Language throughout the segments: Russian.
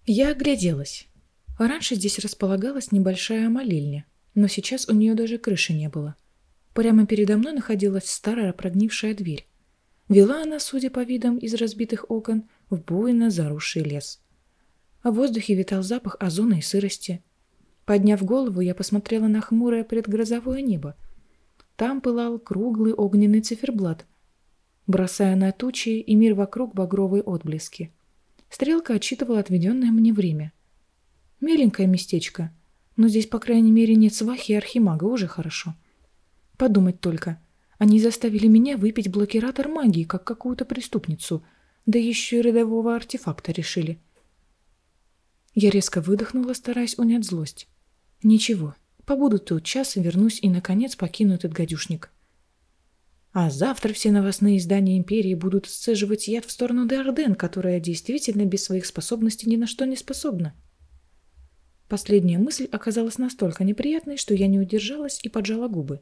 Я огляделась. Раньше здесь располагалась небольшая молельня, но сейчас у нее даже крыши не было. Прямо передо мной находилась старая прогнившая дверь. Вела она, судя по видам из разбитых окон, в буйно заросший лес. А в воздухе витал запах озона и сырости. Подняв голову, я посмотрела на хмурое предгрозовое небо. Там пылал круглый огненный циферблат, бросая на тучи и мир вокруг багровые отблески. Стрелка отсчитывала отведенное мне время. Миленькое местечко, но здесь, по крайней мере, нет свахи и архимага, уже хорошо. Подумать только, они заставили меня выпить блокиратор магии, как какую-то преступницу, да еще и рядового артефакта решили. Я резко выдохнула, стараясь унять злость. Ничего, побуду тут час, вернусь и, наконец, покину этот гадюшник. А завтра все новостные издания Империи будут сцеживать яд в сторону Деорден, которая действительно без своих способностей ни на что не способна. Последняя мысль оказалась настолько неприятной, что я не удержалась и поджала губы.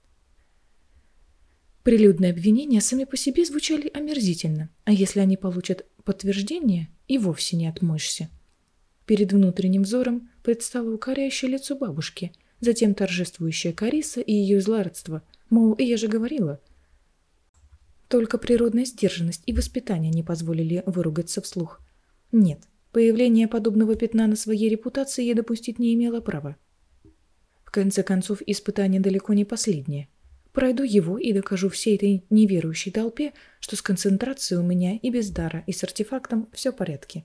Прилюдные обвинения сами по себе звучали омерзительно, а если они получат подтверждение, и вовсе не отмоешься. Перед внутренним взором предстало укоряющее лицо бабушки, затем торжествующая Кариса и ее злорадство, мол, и я же говорила. Только природная сдержанность и воспитание не позволили выругаться вслух. Нет, появление подобного пятна на своей репутации я допустить не имела права. В конце концов, испытание далеко не последнее. Пройду его и докажу всей этой неверующей толпе, что с концентрацией у меня и без дара, и с артефактом все в порядке.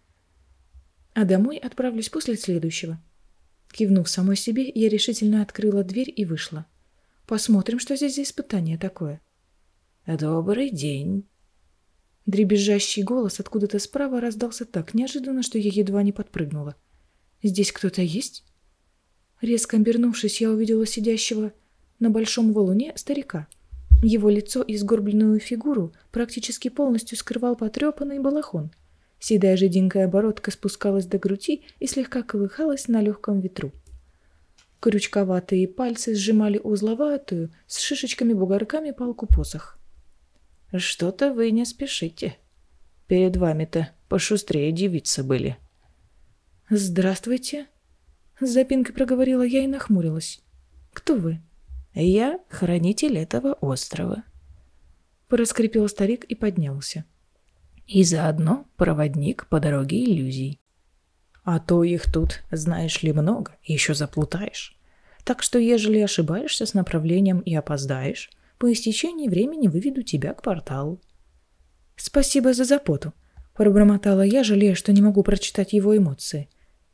А домой отправлюсь после следующего. Кивнув самой себе, я решительно открыла дверь и вышла. Посмотрим, что здесь за испытание такое. «Добрый день!» Дребезжащий голос откуда-то справа раздался так неожиданно, что я едва не подпрыгнула. «Здесь кто-то есть?» Резко обернувшись, я увидела сидящего на большом валуне старика. Его лицо и сгорбленную фигуру практически полностью скрывал потрепанный балахон. Седая жиденькая бородка спускалась до груди и слегка колыхалась на легком ветру. Крючковатые пальцы сжимали узловатую, с шишечками-бугорками палку-посох. «Что-то вы не спешите. Перед вами-то пошустрее девицы были». «Здравствуйте», — с запинкой проговорила я и нахмурилась. «Кто вы?» «Я хранитель этого острова», — проскрипел старик и поднялся. «И заодно проводник по дороге иллюзий. А то их тут, знаешь ли, много, еще заплутаешь. Так что, ежели ошибаешься с направлением и опоздаешь, по истечении времени выведу тебя к порталу». «Спасибо за заботу», — пробормотала я, жалея, что не могу прочитать его эмоции.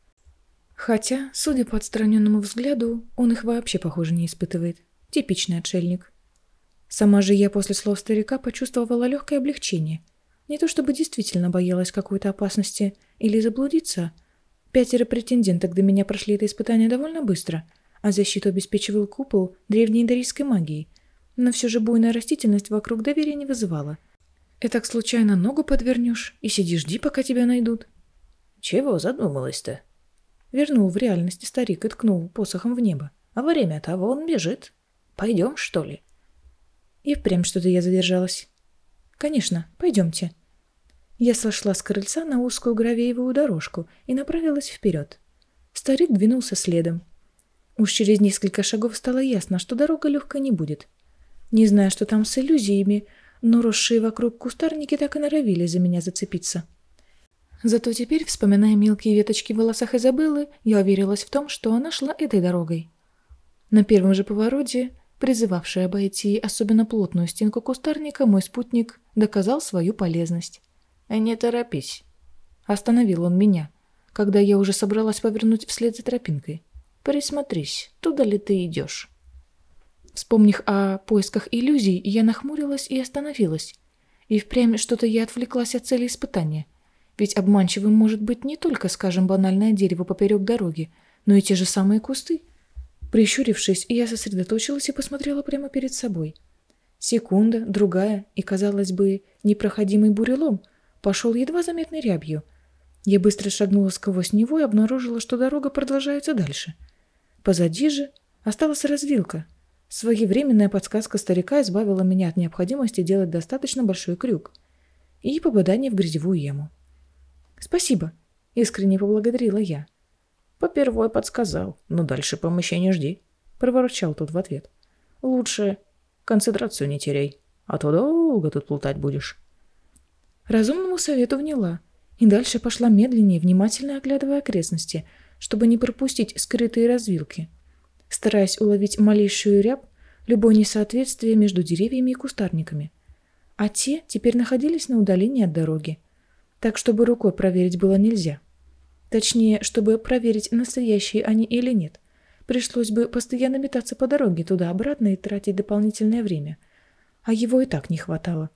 Хотя, судя по отстраненному взгляду, он их вообще, похоже, не испытывает. Типичный отшельник. Сама же я после слов старика почувствовала легкое облегчение. Не то чтобы действительно боялась какой-то опасности или заблудиться. 5 претенденток до меня прошли это испытание довольно быстро, а защиту обеспечивал купол древней дарийской магии. Но все же буйная растительность вокруг доверия не вызывала. Этак случайно ногу подвернешь и сиди жди, пока тебя найдут. «Чего задумалась-то?» Вернул в реальности старик и ткнул посохом в небо. «А время-то вон бежит. Пойдем, что ли?» И впрямь что-то я задержалась. «Конечно, пойдемте». Я сошла с крыльца на узкую гравиевую дорожку и направилась вперед. Старик двинулся следом. Уж через несколько шагов стало ясно, что дорога легкой не будет. Не знаю, что там с иллюзиями, но росшие вокруг кустарники так и норовили за меня зацепиться. Зато теперь, вспоминая мелкие веточки в волосах Изабеллы, я уверилась в том, что она шла этой дорогой. На первом же повороте, призывавший обойти особенно плотную стенку кустарника, мой спутник доказал свою полезность. «Не торопись», — остановил он меня, когда я уже собралась повернуть вслед за тропинкой. «Присмотрись, туда ли ты идешь?» Вспомнив о поисках иллюзий, я нахмурилась и остановилась. И впрямь что-то я отвлеклась от цели испытания. Ведь обманчивым может быть не только, скажем, банальное дерево поперек дороги, но и те же самые кусты. Прищурившись, я сосредоточилась и посмотрела прямо перед собой. Секунда, другая, и, казалось бы, непроходимый бурелом пошел едва заметной рябью. Я быстро шагнула сквозь него и обнаружила, что дорога продолжается дальше. Позади же осталась развилка. Своевременная подсказка старика избавила меня от необходимости делать достаточно большой крюк и попадание в грязевую яму. «Спасибо!» Искренне поблагодарила я. Попервой подсказал, но дальше помощи не жди, проворчал тот в ответ. Лучше концентрацию не теряй, а то долго тут плутать будешь. Разумному совету вняла и дальше пошла медленнее, внимательно оглядывая окрестности, чтобы не пропустить скрытые развилки, стараясь уловить малейшую рябь, любое несоответствие между деревьями и кустарниками. А те теперь находились на удалении от дороги, так чтобы рукой проверить было нельзя. Точнее, чтобы проверить, настоящие они или нет, пришлось бы постоянно метаться по дороге туда-обратно и тратить дополнительное время, а его и так не хватало.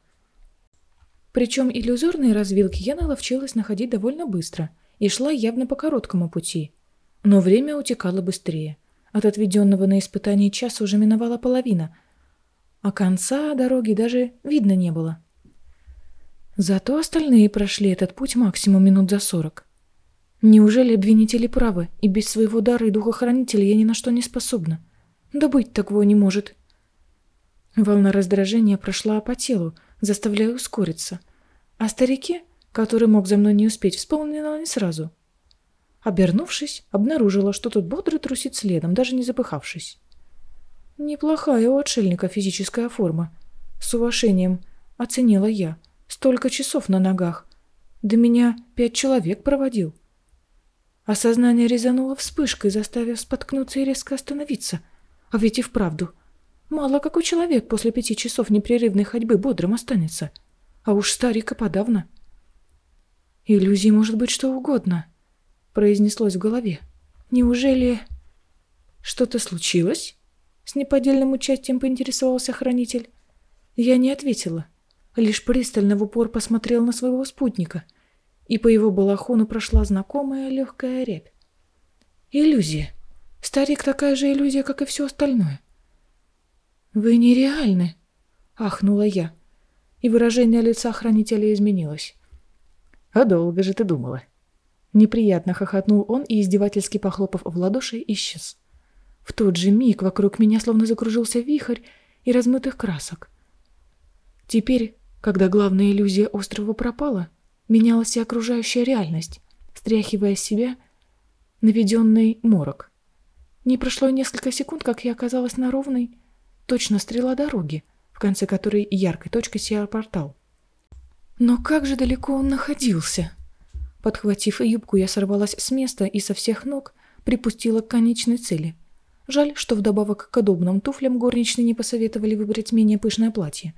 Причем иллюзорные развилки я наловчилась находить довольно быстро и шла явно по короткому пути. Но время утекало быстрее. От отведенного на испытание часа уже миновала половина, а конца дороги даже видно не было. Зато остальные прошли этот путь максимум минут за 40. Неужели обвинители правы, и без своего дара и духохранителя я ни на что не способна? Да быть такого не может. Волна раздражения прошла по телу, заставляя ускориться. О старике, который мог за мной не успеть, вспомнила не сразу. Обернувшись, обнаружила, что тот бодро трусит следом, даже не запыхавшись. Неплохая у отшельника физическая форма. С уважением оценила я. Столько часов на ногах. До меня 5 человек проводил. Осознание резануло вспышкой, заставив споткнуться и резко остановиться. А ведь и вправду. Мало какой человек после 5 часов непрерывной ходьбы бодрым останется. А уж старик и подавно. Иллюзий может быть что угодно, произнеслось в голове. Неужели... Что-то случилось? С неподдельным участием поинтересовался хранитель. Я не ответила. Лишь пристально в упор посмотрел на своего спутника, и по его балахону прошла знакомая легкая рябь. Иллюзия. Старик такая же иллюзия, как и все остальное. «Вы нереальны!» — ахнула я, и выражение лица хранителя изменилось. «А долго же ты думала?» Неприятно хохотнул он и, издевательски похлопав в ладоши, исчез. В тот же миг вокруг меня словно закружился вихрь и размытых красок. Теперь, когда главная иллюзия острова пропала, менялась и окружающая реальность, стряхивая с себя наведенный морок. Не прошло несколько секунд, как я оказалась на ровной, точно стрела дороги, в конце которой яркой точкой сиял портал. Но как же далеко он находился? Подхватив юбку, я сорвалась с места и со всех ног припустила к конечной цели. Жаль, что вдобавок к удобным туфлям горничные не посоветовали выбрать менее пышное платье.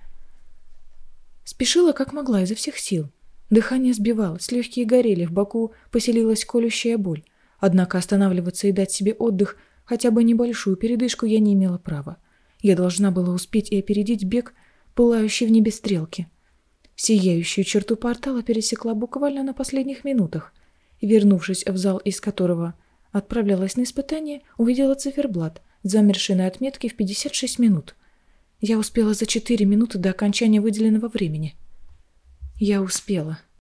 Спешила как могла изо всех сил. Дыхание сбивалось, легкие горели, в боку поселилась колющая боль. Однако останавливаться и дать себе отдых, хотя бы небольшую передышку, я не имела права. Я должна была успеть и опередить бег, пылающий в небе стрелки. Сияющую черту портала пересекла буквально на последних минутах и, вернувшись в зал, из которого отправлялась на испытание, увидела циферблат, замерший на отметке в 56 минут. Я успела за 4 минуты до окончания выделенного времени. Я успела.